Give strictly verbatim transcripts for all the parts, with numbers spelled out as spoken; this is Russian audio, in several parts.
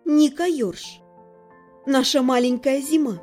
Ника Йорш. Наша маленькая зима.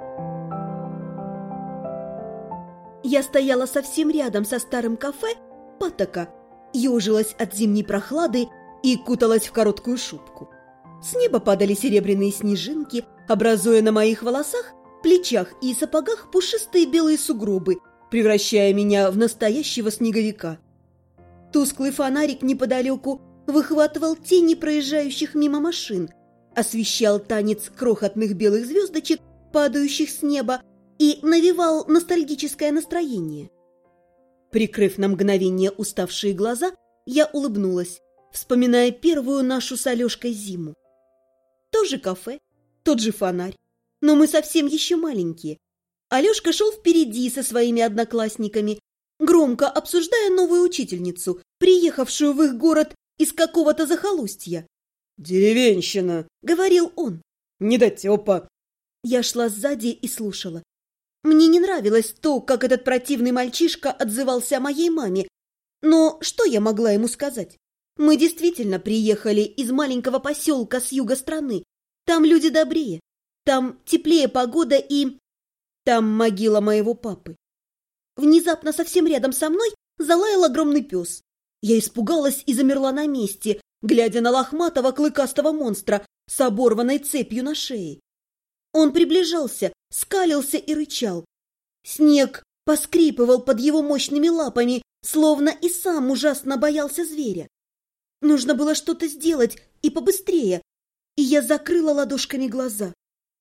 Я стояла совсем рядом со старым кафе «Паттака», ежилась от зимней прохлады и куталась в короткую шубку. С неба падали серебряные снежинки, образуя на моих волосах, плечах и сапогах пушистые белые сугробы, превращая меня в настоящего снеговика. Тусклый фонарик неподалеку выхватывал тени проезжающих мимо машин, освещал танец крохотных белых звездочек, падающих с неба, и навевал ностальгическое настроение. Прикрыв на мгновение уставшие глаза, я улыбнулась, вспоминая первую нашу с Алешкой зиму. То же кафе, тот же фонарь, но мы совсем еще маленькие. Алешка шел впереди со своими одноклассниками, громко обсуждая новую учительницу, приехавшую в их город из какого-то захолустья. «Деревенщина», — говорил он. «Недотепа». Я шла сзади и слушала. Мне не нравилось то, как этот противный мальчишка отзывался о моей маме. Но что я могла ему сказать? Мы действительно приехали из маленького поселка с юга страны. Там люди добрее, там теплее погода и... там могила моего папы. Внезапно совсем рядом со мной залаял огромный пес. Я испугалась и замерла на месте, глядя на лохматого клыкастого монстра с оборванной цепью на шее. Он приближался, скалился и рычал. Снег поскрипывал под его мощными лапами, словно и сам ужасно боялся зверя. Нужно было что-то сделать и побыстрее, и я закрыла ладошками глаза.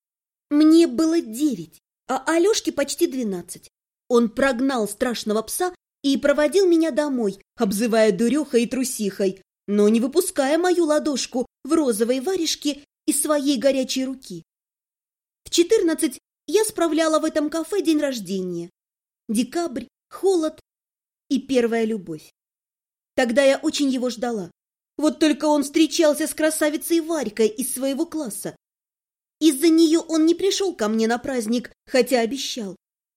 Мне было девять, а Алешке почти двенадцать. Он прогнал страшного пса и проводил меня домой, обзывая дурехой и трусихой, но не выпуская мою ладошку в розовой варежке из своей горячей руки. В четырнадцать я справляла в этом кафе день рождения. Декабрь, холод и первая любовь. Тогда я очень его ждала. Вот только он встречался с красавицей Варькой из своего класса. Из-за нее он не пришел ко мне на праздник, хотя обещал.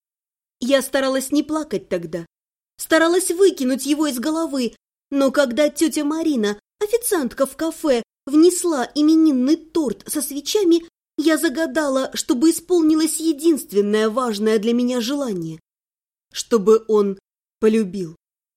Я старалась не плакать тогда. Старалась выкинуть его из головы, но когда тетя Марина, официантка в кафе, внесла именинный торт со свечами, я загадала, чтобы исполнилось единственное важное для меня желание. Чтобы он полюбил.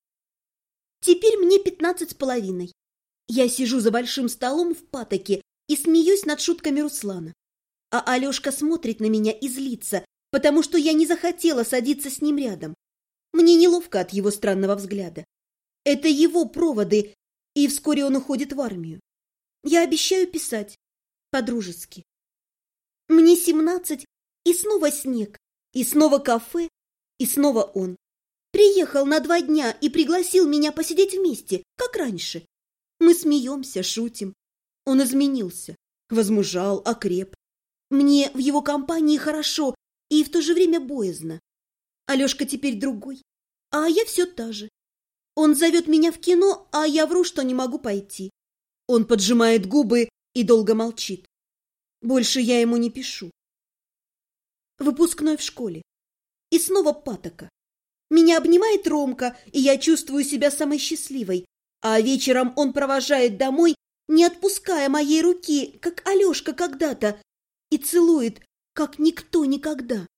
Теперь мне пятнадцать с половиной. Я сижу за большим столом в Паттаке и смеюсь над шутками Руслана. А Алешка смотрит на меня и злится, потому что я не захотела садиться с ним рядом. Мне неловко от его странного взгляда. Это его проводы, и вскоре он уходит в армию. Я обещаю писать по-дружески. Мне семнадцать, и снова снег, и снова кафе, и снова он. Приехал на два дня и пригласил меня посидеть вместе, как раньше. Мы смеемся, шутим. Он изменился, возмужал, окреп. Мне в его компании хорошо и в то же время боязно. Алешка теперь другой, а я все та же. Он зовет меня в кино, а я вру, что не могу пойти. Он поджимает губы и долго молчит. Больше я ему не пишу. Выпускной в школе. И снова Паттака. Меня обнимает Ромка, и я чувствую себя самой счастливой. А вечером он провожает домой, не отпуская моей руки, как Алешка когда-то, и целует, как никто никогда.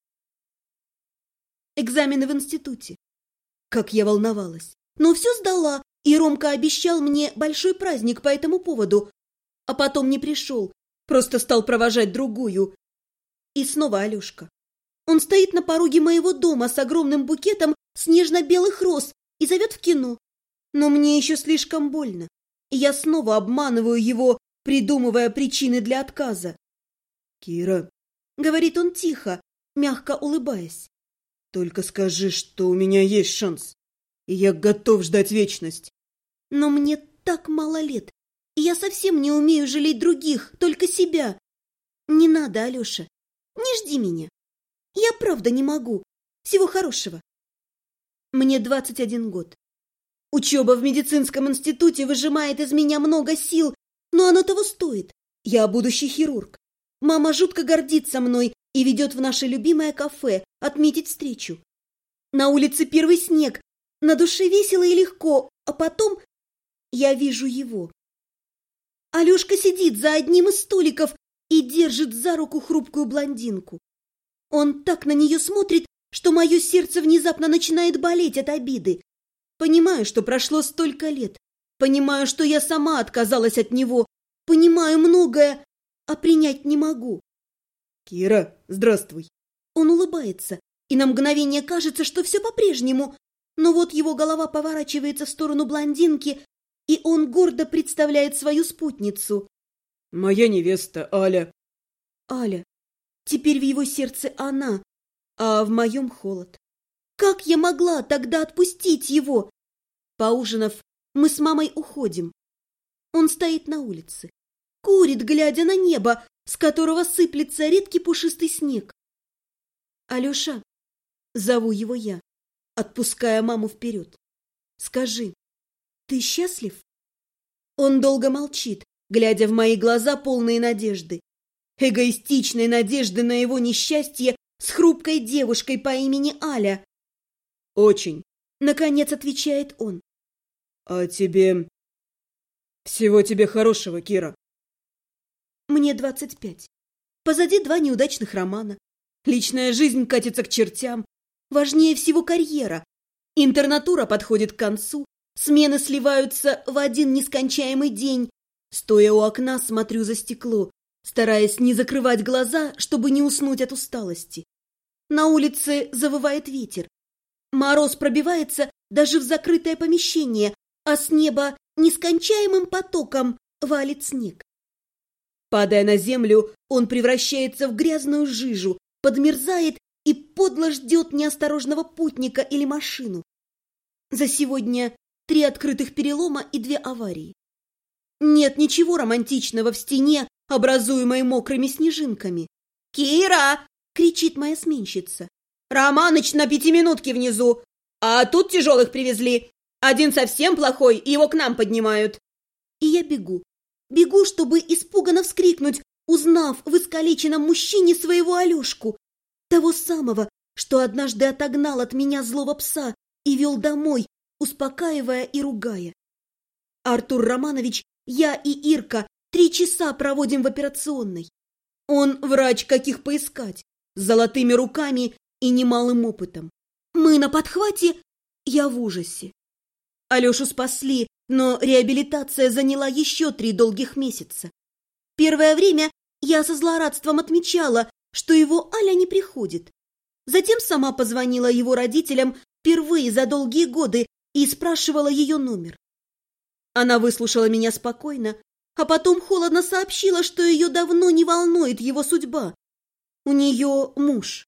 Экзамены в институте. Как я волновалась. Но все сдала, и Ромка обещал мне большой праздник по этому поводу, а потом не пришел. Просто стал провожать другую. И снова Алешка. Он стоит на пороге моего дома с огромным букетом снежно-белых роз и зовет в кино. Но мне еще слишком больно. И я снова обманываю его, придумывая причины для отказа. «Кира», — говорит он тихо, мягко улыбаясь. «Только скажи, что у меня есть шанс, и я готов ждать вечность». Но мне так мало лет. И я совсем не умею жалеть других, только себя. Не надо, Алеша, не жди меня. Я правда не могу. Всего хорошего. Мне двадцать один год. Учеба в медицинском институте выжимает из меня много сил, но оно того стоит. Я будущий хирург. Мама жутко гордится мной и ведет в наше любимое кафе отметить встречу. На улице первый снег, на душе весело и легко, а потом я вижу его. Алешка сидит за одним из столиков и держит за руку хрупкую блондинку. Он так на нее смотрит, что мое сердце внезапно начинает болеть от обиды. Понимаю, что прошло столько лет. Понимаю, что я сама отказалась от него. Понимаю многое, а принять не могу. «Кира, здравствуй!» Он улыбается, и на мгновение кажется, что все по-прежнему. Но вот его голова поворачивается в сторону блондинки, и он гордо представляет свою спутницу. «Моя невеста, Аля». Аля. Теперь в его сердце она, а в моем холод. Как я могла тогда отпустить его? Поужинав, мы с мамой уходим. Он стоит на улице, курит, глядя на небо, с которого сыплется редкий пушистый снег. «Алеша», — зову его я, отпуская маму вперед, — «скажи, ты счастлив?» Он долго молчит, глядя в мои глаза, полные надежды. Эгоистичной надежды на его несчастье с хрупкой девушкой по имени Аля. «Очень», — наконец отвечает он. «А тебе... всего тебе хорошего, Кира». Мне двадцать пять. Позади два неудачных романа. Личная жизнь катится к чертям. Важнее всего карьера. Интернатура подходит к концу. Смены сливаются в один нескончаемый день. Стоя у окна, смотрю за стекло, стараясь не закрывать глаза, чтобы не уснуть от усталости. На улице завывает ветер. Мороз пробивается даже в закрытое помещение, а с неба нескончаемым потоком валит снег. Падая на землю, он превращается в грязную жижу, подмерзает и подло ждет неосторожного путника или машину. За сегодня три открытых перелома и две аварии. Нет ничего романтичного в стене, образуемой мокрыми снежинками. «Кира!» — кричит моя сменщица. «Романыч на пятиминутке внизу, а тут тяжелых привезли. Один совсем плохой, и его к нам поднимают». И я бегу. Бегу, чтобы испуганно вскрикнуть, узнав в искалеченном мужчине своего Алешку, того самого, что однажды отогнал от меня злого пса и вел домой, успокаивая и ругая. Артур Романович, я и Ирка три часа проводим в операционной. Он врач, каких поискать, с золотыми руками и немалым опытом. Мы на подхвате, я в ужасе. Алешу спасли, но реабилитация заняла еще три долгих месяца. Первое время я со злорадством отмечала, что его Аля не приходит. Затем сама позвонила его родителям впервые за долгие годы и спрашивала ее номер. Она выслушала меня спокойно, а потом холодно сообщила, что ее давно не волнует его судьба. У нее муж.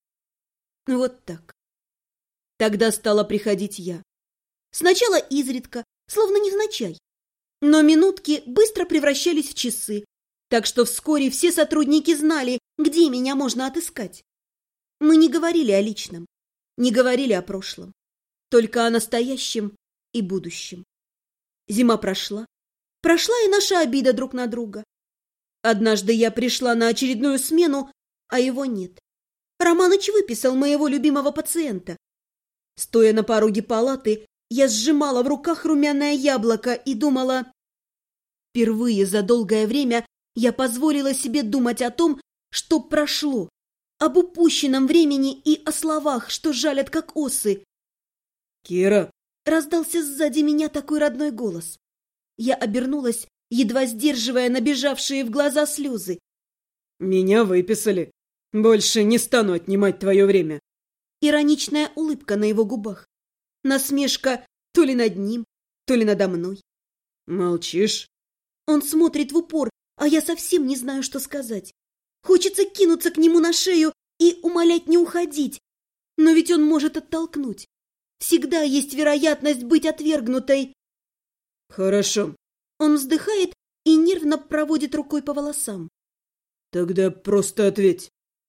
Вот так. Тогда стала приходить я. Сначала изредка, словно невзначай. Но минутки быстро превращались в часы, так что вскоре все сотрудники знали, где меня можно отыскать. Мы не говорили о личном, не говорили о прошлом, только о настоящем и будущем. Зима прошла. Прошла и наша обида друг на друга. Однажды я пришла на очередную смену, а его нет. Романыч выписал моего любимого пациента. Стоя на пороге палаты, я сжимала в руках румяное яблоко и думала... Впервые за долгое время я позволила себе думать о том, что прошло, об упущенном времени и о словах, что жалят, как осы. «Кира!» — раздался сзади меня такой родной голос. Я обернулась, едва сдерживая набежавшие в глаза слезы. «Меня выписали. Больше не стану отнимать твое время». Ироничная улыбка на его губах. Насмешка то ли над ним, то ли надо мной. «Молчишь?» Он смотрит в упор, а я совсем не знаю, что сказать. Хочется кинуться к нему на шею и умолять не уходить. Но ведь он может оттолкнуть. Всегда есть вероятность быть отвергнутой. «Хорошо». Он вздыхает и нервно проводит рукой по волосам. «Тогда просто ответь.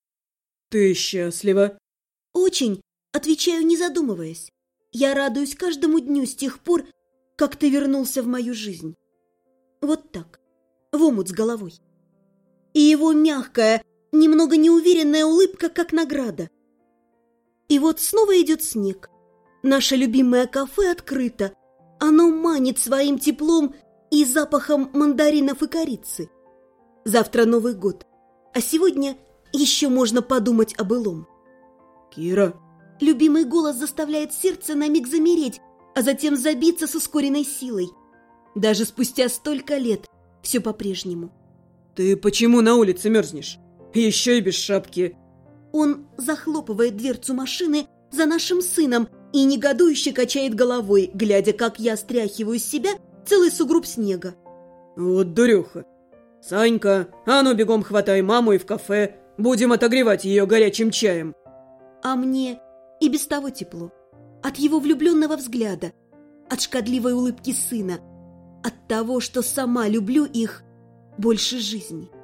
Ты счастлива?» «Очень», — отвечаю, не задумываясь. Я радуюсь каждому дню с тех пор, как ты вернулся в мою жизнь. Вот так, в омут с головой. И его мягкая, немного неуверенная улыбка, как награда. И вот снова идет снег. Наше любимое кафе открыто. Оно манит своим теплом, и запахом мандаринов и корицы. Завтра Новый год, а сегодня еще можно подумать о былом. Кира. Любимый голос заставляет сердце на миг замереть, а затем забиться с ускоренной силой. Даже спустя столько лет все по-прежнему. Ты почему на улице мерзнешь? Еще и без шапки. Он захлопывает дверцу машины за нашим сыном и негодующе качает головой, глядя, как я стряхиваю с себя целый сугроб снега. Вот дуреха. Санька, а ну бегом хватай маму и в кафе. Будем отогревать ее горячим чаем. А мне и без того тепло. От его влюбленного взгляда, от шкодливой улыбки сына, от того, что сама люблю их больше жизни.